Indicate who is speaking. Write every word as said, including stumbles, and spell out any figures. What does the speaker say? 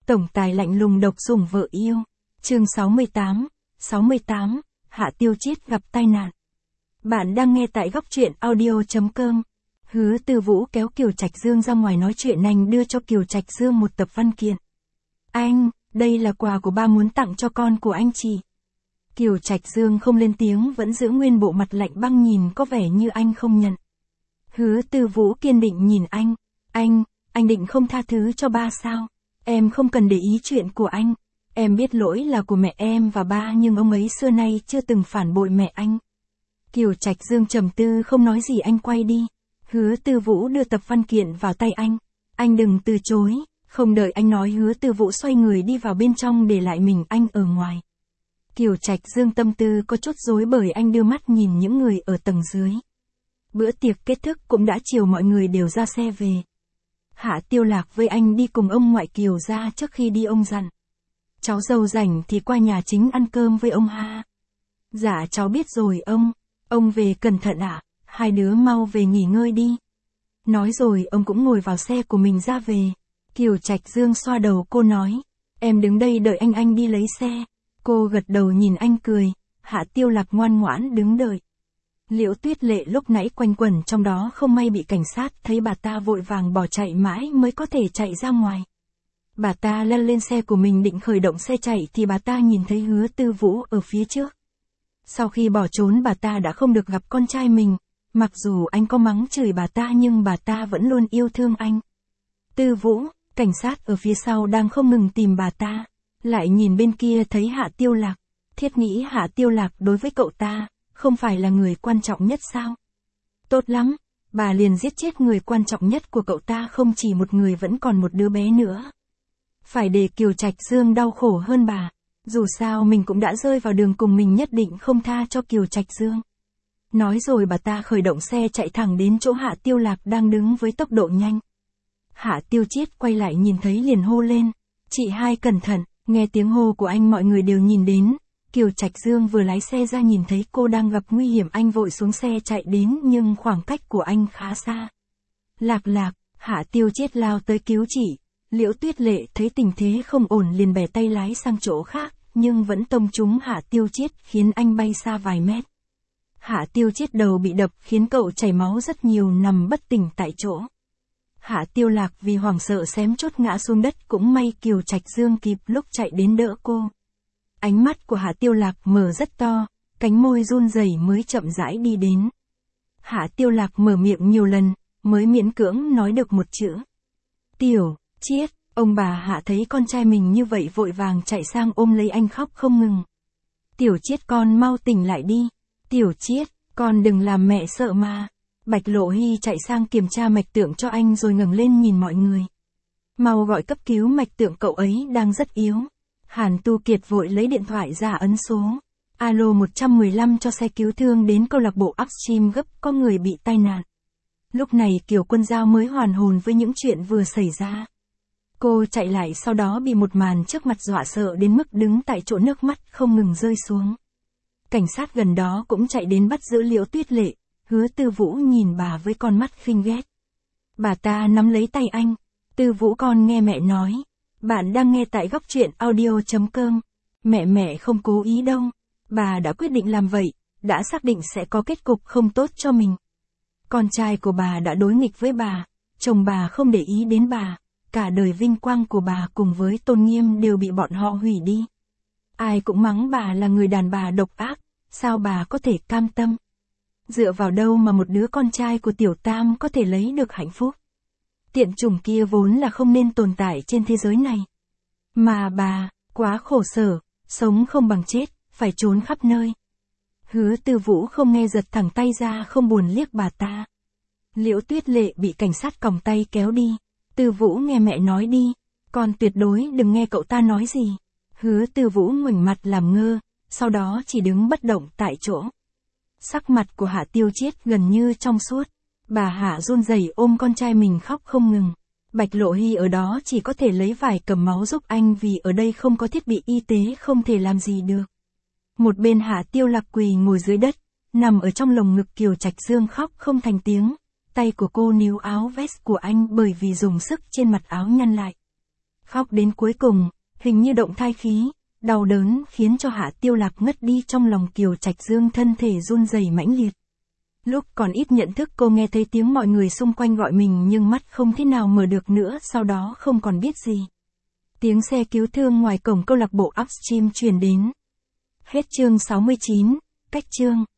Speaker 1: Tổng tài lạnh lùng độc sủng vợ yêu. Chương sáu mươi tám, sáu mươi tám, Hạ Tiêu Chiết gặp tai nạn. Bạn đang nghe tại góc truyện audio chấm com. Hứa Tư Vũ kéo Kiều Trạch Dương ra ngoài nói chuyện, anh đưa cho Kiều Trạch Dương một tập văn kiện. Anh, đây là quà của ba muốn tặng cho con của anh chị. Kiều Trạch Dương không lên tiếng, vẫn giữ nguyên bộ mặt lạnh băng, nhìn có vẻ như anh không nhận. Hứa Tư Vũ kiên định nhìn anh. Anh, anh định không tha thứ cho ba sao? Em không cần để ý chuyện của anh. Em biết lỗi là của mẹ em và ba, nhưng ông ấy xưa nay chưa từng phản bội mẹ anh. Kiều Trạch Dương trầm tư không nói gì, anh quay đi. Hứa Tư Vũ đưa tập văn kiện vào tay anh. Anh đừng từ chối. Không đợi anh nói, Hứa Tư Vũ xoay người đi vào bên trong, để lại mình anh ở ngoài. Kiều Trạch Dương tâm tư có chút rối, bởi anh đưa mắt nhìn những người ở tầng dưới. Bữa tiệc kết thúc cũng đã chiều, mọi người đều ra xe về. Hạ Tiêu Lạc với anh đi cùng ông ngoại Kiều ra. Trước khi đi ông dặn: cháu dâu rảnh thì qua nhà chính ăn cơm với ông ha. Dạ cháu biết rồi ông. Ông về cẩn thận ạ. À? Hai đứa mau về nghỉ ngơi đi. Nói rồi ông cũng ngồi vào xe của mình ra về. Kiều Trạch Dương xoa đầu cô nói: em đứng đây đợi anh anh đi lấy xe. Cô gật đầu nhìn anh cười. Hạ Tiêu Lạc ngoan ngoãn đứng đợi. Liễu Tuyết Lệ lúc nãy quanh quẩn trong đó, không may bị cảnh sát thấy, bà ta vội vàng bỏ chạy mãi mới có thể chạy ra ngoài. Bà ta lăn lên xe của mình định khởi động xe chạy thì bà ta nhìn thấy Hứa Tư Vũ ở phía trước. Sau khi bỏ trốn, bà ta đã không được gặp con trai mình. Mặc dù anh có mắng chửi bà ta nhưng bà ta vẫn luôn yêu thương anh. Tư Vũ, cảnh sát ở phía sau đang không ngừng tìm bà ta. Lại nhìn bên kia thấy Hạ Tiêu Lạc. Thiết nghĩ Hạ Tiêu Lạc đối với cậu ta không phải là người quan trọng nhất sao? Tốt lắm, bà liền giết chết người quan trọng nhất của cậu ta, không chỉ một người, vẫn còn một đứa bé nữa. Phải để Kiều Trạch Dương đau khổ hơn bà. Dù sao mình cũng đã rơi vào đường cùng, mình nhất định không tha cho Kiều Trạch Dương. Nói rồi bà ta khởi động xe chạy thẳng đến chỗ Hạ Tiêu Lạc đang đứng với tốc độ nhanh. Hạ Tiêu Chiết quay lại nhìn thấy liền hô lên: chị hai cẩn thận. Nghe tiếng hô của anh, mọi người đều nhìn đến. Kiều Trạch Dương vừa lái xe ra nhìn thấy cô đang gặp nguy hiểm, anh vội xuống xe chạy đến, nhưng khoảng cách của anh khá xa. Lạc Lạc, Hạ Tiêu Chiết lao tới cứu chị. Liễu Tuyết Lệ thấy tình thế không ổn liền bẻ tay lái sang chỗ khác, nhưng vẫn tông trúng Hạ Tiêu Chiết khiến anh bay xa vài mét. Hạ Tiêu Chiết đầu bị đập khiến cậu chảy máu rất nhiều, nằm bất tỉnh tại chỗ. Hạ Tiêu Lạc vì hoảng sợ xém chốt ngã xuống đất, cũng may Kiều Trạch Dương kịp lúc chạy đến đỡ cô. Ánh mắt của Hạ Tiêu Lạc mở rất to, cánh môi run rẩy mới chậm rãi đi đến. Hạ Tiêu Lạc mở miệng nhiều lần, mới miễn cưỡng nói được một chữ: Tiểu Chiết. Ông bà Hạ thấy con trai mình như vậy vội vàng chạy sang ôm lấy anh khóc không ngừng. Tiểu Chiết con mau tỉnh lại đi. Tiểu Chiết, con đừng làm mẹ sợ mà. Bạch Lộ Hy chạy sang kiểm tra mạch tượng cho anh rồi ngẩng lên nhìn mọi người. Mau gọi cấp cứu, mạch tượng cậu ấy đang rất yếu. Hàn Tu Kiệt vội lấy điện thoại ra ấn số alo một một năm cho xe cứu thương đến câu lạc bộ Upstream gấp, có người bị tai nạn. Lúc này Kiều Quân Giao mới hoàn hồn với những chuyện vừa xảy ra. Cô chạy lại, sau đó bị một màn trước mặt dọa sợ đến mức đứng tại chỗ, nước mắt không ngừng rơi xuống. Cảnh sát gần đó cũng chạy đến bắt giữ Liễu Tuyết Lệ. Hứa Tư Vũ nhìn bà với con mắt khinh ghét. Bà ta nắm lấy tay anh. Tư Vũ con nghe mẹ nói. Bạn đang nghe tại góc truyện audio chấm com. Mẹ mẹ không cố ý đâu. Bà đã quyết định làm vậy, đã xác định sẽ có kết cục không tốt cho mình. Con trai của bà đã đối nghịch với bà, chồng bà không để ý đến bà, cả đời vinh quang của bà cùng với tôn nghiêm đều bị bọn họ hủy đi. Ai cũng mắng bà là người đàn bà độc ác, sao bà có thể cam tâm? Dựa vào đâu mà một đứa con trai của Tiểu Tam có thể lấy được hạnh phúc? Tiện chủng kia vốn là không nên tồn tại trên thế giới này. Mà bà, quá khổ sở, sống không bằng chết, phải trốn khắp nơi. Hứa Tư Vũ không nghe, giật thẳng tay ra, không buồn liếc bà ta. Liễu Tuyết Lệ bị cảnh sát còng tay kéo đi. Tư Vũ nghe mẹ nói đi, con tuyệt đối đừng nghe cậu ta nói gì. Hứa Tư Vũ ngoảnh mặt làm ngơ, sau đó chỉ đứng bất động tại chỗ. Sắc mặt của Hạ Tiêu Chiết gần như trong suốt. Bà Hạ run rẩy ôm con trai mình khóc không ngừng. Bạch Lộ Hy ở đó chỉ có thể lấy vải cầm máu giúp anh, vì ở đây không có thiết bị y tế, không thể làm gì được. Một bên Hạ Tiêu Lạc quỳ ngồi dưới đất, nằm ở trong lồng ngực Kiều Trạch Dương khóc không thành tiếng. Tay của cô níu áo vest của anh bởi vì dùng sức trên mặt áo nhăn lại. Khóc đến cuối cùng, hình như động thai khí, đau đớn khiến cho Hạ Tiêu Lạc ngất đi trong lòng Kiều Trạch Dương, thân thể run rẩy mãnh liệt. Lúc còn ít nhận thức cô nghe thấy tiếng mọi người xung quanh gọi mình nhưng mắt không thế nào mở được nữa, sau đó không còn biết gì. Tiếng xe cứu thương ngoài cổng câu lạc bộ Upstream truyền đến. Hết chương sáu mươi chín, cách chương.